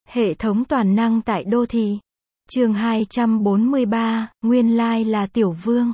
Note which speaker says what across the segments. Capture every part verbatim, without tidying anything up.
Speaker 1: Hệ thống toàn năng tại đô thị. Chương hai trăm bốn mươi ba, nguyên lai là Tiểu Vương.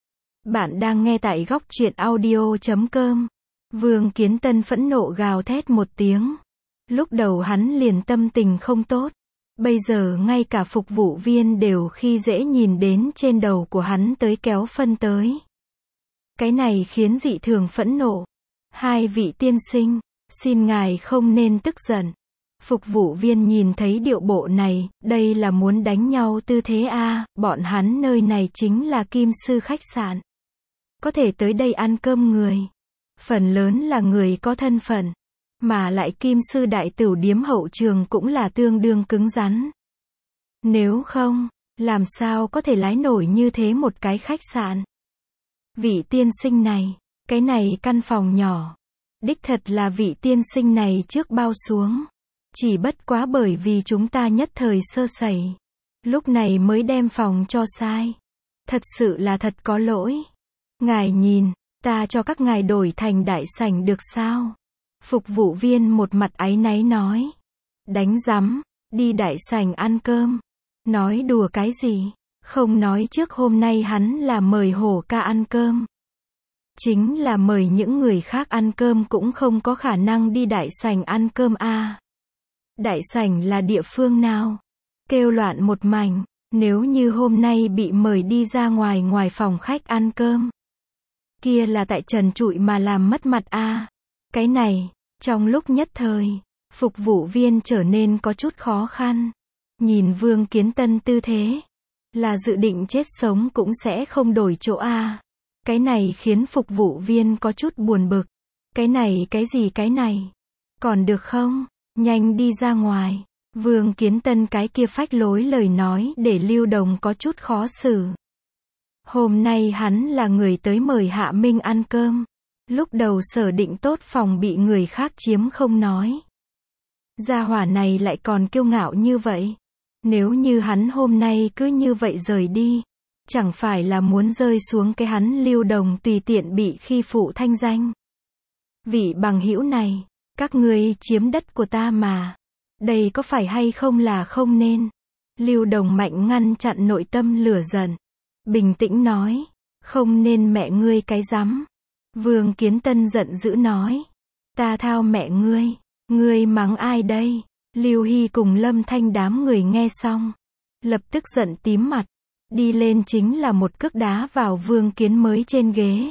Speaker 1: Bạn đang nghe tại góc truyện audio chấm com. Vương Kiến Tân phẫn nộ gào thét một tiếng. Lúc đầu hắn liền tâm tình không tốt. Bây giờ ngay cả phục vụ viên đều khi dễ nhìn đến trên đầu của hắn tới kéo phân tới. Cái này khiến dị thường phẫn nộ. Hai vị tiên sinh, xin ngài không nên tức giận. Phục vụ viên nhìn thấy điệu bộ này, đây là muốn đánh nhau tư thế a, bọn hắn nơi này chính là Kim Sư khách sạn. Có thể tới đây ăn cơm người. Phần lớn là người có thân phận. Mà lại Kim Sư đại tửu điếm hậu trường cũng là tương đương cứng rắn. Nếu không, làm sao có thể lái nổi như thế một cái khách sạn. Vị tiên sinh này, cái này căn phòng nhỏ. Đích thật là vị tiên sinh này trước bao xuống. Chỉ bất quá bởi vì chúng ta nhất thời sơ sẩy. Lúc này mới đem phòng cho sai. Thật sự là thật có lỗi. Ngài nhìn, ta cho các ngài đổi thành đại sảnh được sao? Phục vụ viên một mặt áy náy nói. Đánh rắm, đi đại sảnh ăn cơm. Nói đùa cái gì? Không nói trước hôm nay hắn là mời hổ ca ăn cơm. Chính là mời những người khác ăn cơm cũng không có khả năng đi đại sảnh ăn cơm a. À. Đại sảnh là địa phương nào? Kêu loạn một mảnh, nếu như hôm nay bị mời đi ra ngoài ngoài phòng khách ăn cơm. Kia là tại trần trụi mà làm mất mặt a. À. Cái này, trong lúc nhất thời, phục vụ viên trở nên có chút khó khăn. Nhìn Vương Kiến Tân tư thế, là dự định chết sống cũng sẽ không đổi chỗ a. À. Cái này khiến phục vụ viên có chút buồn bực. Cái này cái gì cái này? Còn được không? Nhanh đi ra ngoài. Vương Kiến Tân cái kia phách lối lời nói để Lưu Đồng có chút khó xử. Hôm nay hắn là người tới mời Hạ Minh ăn cơm. Lúc đầu sở định tốt phòng bị người khác chiếm không nói. Gia hỏa này lại còn kiêu ngạo như vậy. Nếu như hắn hôm nay cứ như vậy rời đi, chẳng phải là muốn rơi xuống cái hắn Lưu Đồng tùy tiện bị khi phụ thanh danh. Vị bằng hữu này, các ngươi chiếm đất của ta mà. Đây có phải hay không là không nên. Lưu Đồng mạnh ngăn chặn nội tâm lửa giận. Bình tĩnh nói. Không nên mẹ ngươi cái rắm. Vương Kiến Tân giận dữ nói. Ta thao mẹ ngươi. Ngươi mắng ai đây? Lưu Hy cùng Lâm Thanh đám người nghe xong. Lập tức giận tím mặt. Đi lên chính là một cước đá vào Vương Kiến mới trên ghế.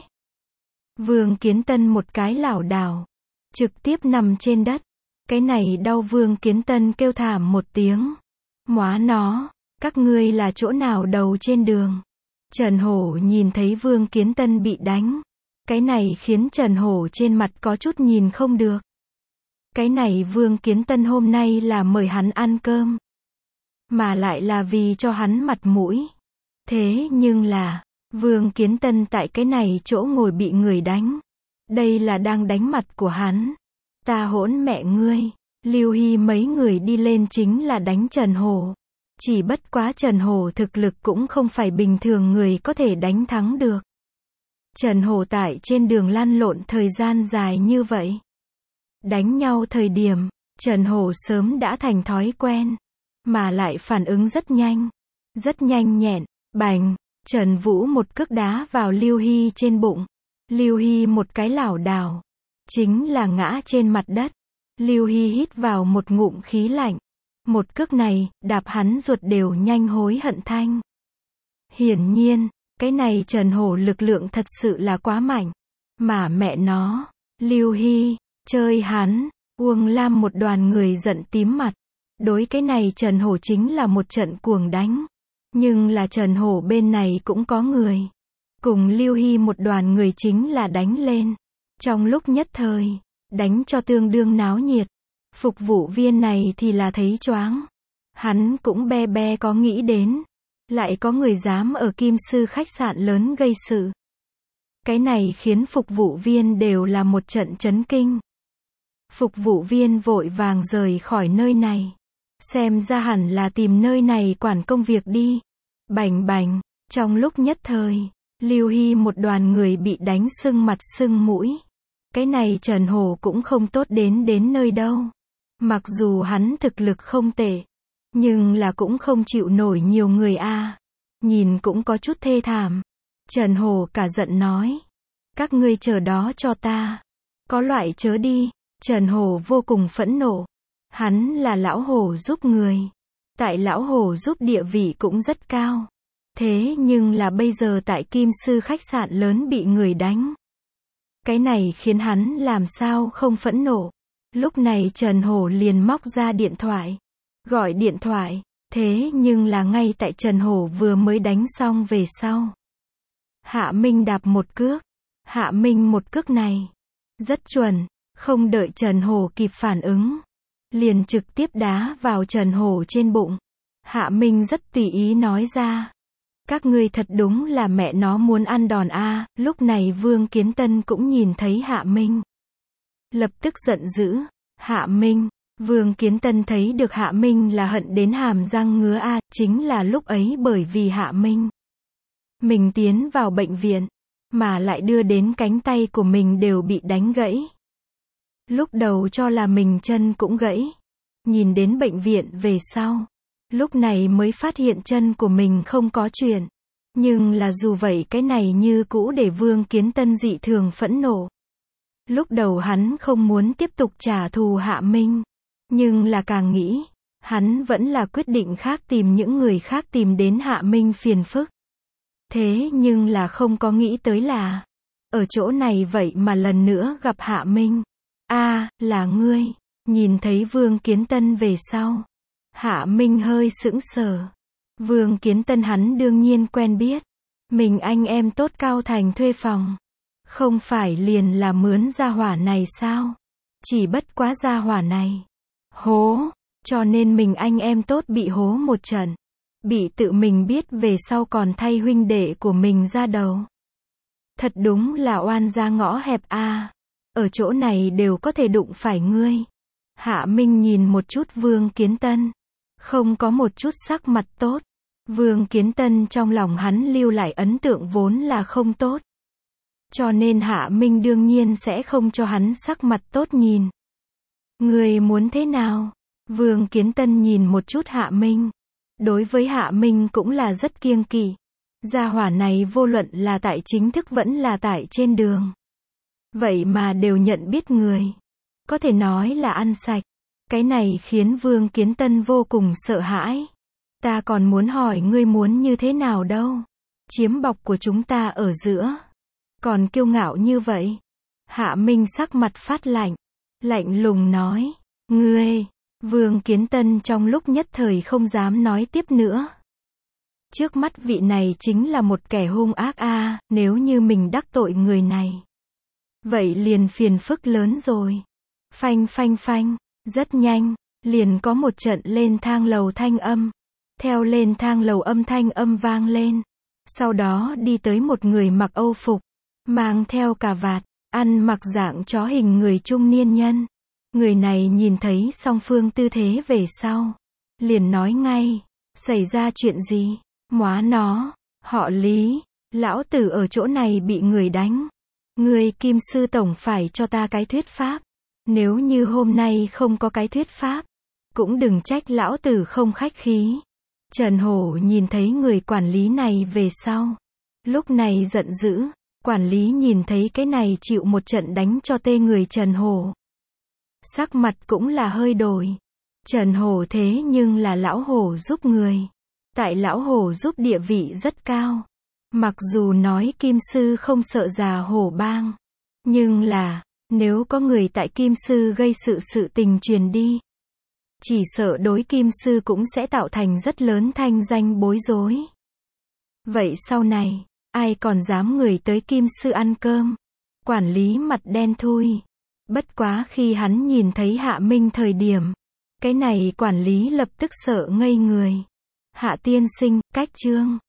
Speaker 1: Vương Kiến Tân một cái lảo đảo. Trực tiếp nằm trên đất. Cái này đau. Vương Kiến Tân kêu thảm một tiếng. Móa nó, các ngươi là chỗ nào đầu trên đường. Trần Hổ nhìn thấy Vương Kiến Tân bị đánh. Cái này khiến Trần Hổ trên mặt có chút nhìn không được. Cái này Vương Kiến Tân hôm nay là mời hắn ăn cơm. Mà lại là vì cho hắn mặt mũi. Thế nhưng là, Vương Kiến Tân tại cái này chỗ ngồi bị người đánh. Đây là đang đánh mặt của hắn. Ta hỗn mẹ ngươi. Lưu Hy mấy người đi lên chính là đánh Trần Hổ. Chỉ bất quá Trần Hổ thực lực cũng không phải bình thường người có thể đánh thắng được. Trần Hổ tại trên đường lăn lộn thời gian dài như vậy. Đánh nhau thời điểm, Trần Hổ sớm đã thành thói quen. Mà lại phản ứng rất nhanh. Rất nhanh nhẹn. Bành, Trần Vũ một cước đá vào Lưu Hy trên bụng. Lưu Hy một cái lảo đảo. Chính là ngã trên mặt đất. Lưu Hy hít vào một ngụm khí lạnh. Một cước này, đạp hắn ruột đều nhanh hối hận thanh. Hiển nhiên, cái này Trần Hổ lực lượng thật sự là quá mạnh. Mà mẹ nó, Lưu Hy, chơi hắn, Uông Lam một đoàn người giận tím mặt. Đối cái này Trần Hổ chính là một trận cuồng đánh. Nhưng là Trần Hổ bên này cũng có người. Cùng Lưu Hy một đoàn người chính là đánh lên. Trong lúc nhất thời, đánh cho tương đương náo nhiệt. Phục vụ viên này thì là thấy choáng. Hắn cũng be be có nghĩ đến. Lại có người dám ở Kim Sư khách sạn lớn gây sự. Cái này khiến phục vụ viên đều là một trận chấn kinh. Phục vụ viên vội vàng rời khỏi nơi này. Xem ra hẳn là tìm nơi này quản công việc đi. Bành bành, trong lúc nhất thời, Lưu Hy một đoàn người bị đánh sưng mặt sưng mũi. Cái này Trần Hổ cũng không tốt đến đến nơi đâu. Mặc dù hắn thực lực không tệ, nhưng là cũng không chịu nổi nhiều người a. Nhìn cũng có chút thê thảm. Trần Hổ cả giận nói. Các ngươi chờ đó cho ta. Có loại chớ đi. Trần Hổ vô cùng phẫn nộ. Hắn là lão hổ giúp người. Tại lão hổ giúp địa vị cũng rất cao. Thế nhưng là bây giờ tại Kim Sư khách sạn lớn bị người đánh. Cái này khiến hắn làm sao không phẫn nộ. Lúc này Trần Hổ liền móc ra điện thoại. Gọi điện thoại. Thế nhưng là ngay tại Trần Hổ vừa mới đánh xong về sau. Hạ Minh đạp một cước. Hạ Minh một cước này. Rất chuẩn. Không đợi Trần Hổ kịp phản ứng. Liền trực tiếp đá vào Trần Hổ trên bụng. Hạ Minh rất tùy ý nói ra. Các ngươi thật đúng là mẹ nó muốn ăn đòn a. Lúc này Vương Kiến Tân cũng nhìn thấy Hạ Minh. Lập tức giận dữ. Hạ Minh. Vương Kiến Tân thấy được Hạ Minh là hận đến hàm răng ngứa a. Chính là lúc ấy bởi vì Hạ Minh. Mình tiến vào bệnh viện. Mà lại đưa đến cánh tay của mình đều bị đánh gãy. Lúc đầu cho là mình chân cũng gãy. Nhìn đến bệnh viện về sau. Lúc này mới phát hiện chân của mình không có chuyện. Nhưng là dù vậy cái này như cũ để Vương Kiến Tân dị thường phẫn nộ. Lúc đầu hắn không muốn tiếp tục trả thù Hạ Minh. Nhưng là càng nghĩ. Hắn vẫn là quyết định khác tìm những người khác tìm đến Hạ Minh phiền phức. Thế nhưng là không có nghĩ tới là. Ở chỗ này vậy mà lần nữa gặp Hạ Minh. A, là ngươi. Nhìn thấy Vương Kiến Tân về sau. Hạ Minh hơi sững sờ. Vương Kiến Tân hắn đương nhiên quen biết. Mình anh em tốt Cao Thành thuê phòng. Không phải liền là mướn gia hỏa này sao? Chỉ bất quá gia hỏa này. Hố. Cho nên mình anh em tốt bị hố một trận. Bị tự mình biết về sau còn thay huynh đệ của mình ra đầu. Thật đúng là oan gia ngõ hẹp a. Ở chỗ này đều có thể đụng phải ngươi. Hạ Minh nhìn một chút Vương Kiến Tân. Không có một chút sắc mặt tốt. Vương Kiến Tân trong lòng hắn lưu lại ấn tượng vốn là không tốt. Cho nên Hạ Minh đương nhiên sẽ không cho hắn sắc mặt tốt nhìn. Ngươi muốn thế nào? Vương Kiến Tân nhìn một chút Hạ Minh. Đối với Hạ Minh cũng là rất kiêng kỵ. Gia hỏa này vô luận là tại chính thức vẫn là tại trên đường. Vậy mà đều nhận biết người. Có thể nói là ăn sạch. Cái này khiến Vương Kiến Tân vô cùng sợ hãi. Ta còn muốn hỏi ngươi muốn như thế nào đâu. Chiếm bọc của chúng ta ở giữa. Còn kiêu ngạo như vậy. Hạ Minh sắc mặt phát lạnh. Lạnh lùng nói. Ngươi. Vương Kiến Tân trong lúc nhất thời không dám nói tiếp nữa. Trước mắt vị này chính là một kẻ hung ác a. Nếu như mình đắc tội người này. Vậy liền phiền phức lớn rồi. Phanh phanh phanh. Rất nhanh. Liền có một trận lên thang lầu thanh âm. Theo lên thang lầu âm thanh âm vang lên. Sau đó đi tới một người mặc âu phục. Mang theo cà vạt. Ăn mặc dạng chó hình người trung niên nhân. Người này nhìn thấy song phương tư thế về sau. Liền nói ngay. Xảy ra chuyện gì? Móa nó. Họ Lý. Lão tử ở chỗ này bị người đánh. Người Kim Sư Tổng phải cho ta cái thuyết pháp. Nếu như hôm nay không có cái thuyết pháp. Cũng đừng trách lão tử không khách khí. Trần Hổ nhìn thấy người quản lý này về sau. Lúc này giận dữ. Quản lý nhìn thấy cái này chịu một trận đánh cho tê người Trần Hổ. Sắc mặt cũng là hơi đổi. Trần Hổ thế nhưng là lão hổ giúp người. Tại lão hổ giúp địa vị rất cao. Mặc dù nói Kim Sư không sợ già hổ bang. Nhưng là, nếu có người tại Kim Sư gây sự sự tình truyền đi. Chỉ sợ đối Kim Sư cũng sẽ tạo thành rất lớn thanh danh bối rối. Vậy sau này, ai còn dám người tới Kim Sư ăn cơm? Quản lý mặt đen thui. Bất quá khi hắn nhìn thấy Hạ Minh thời điểm. Cái này quản lý lập tức sợ ngây người. Hạ tiên sinh, cách chương.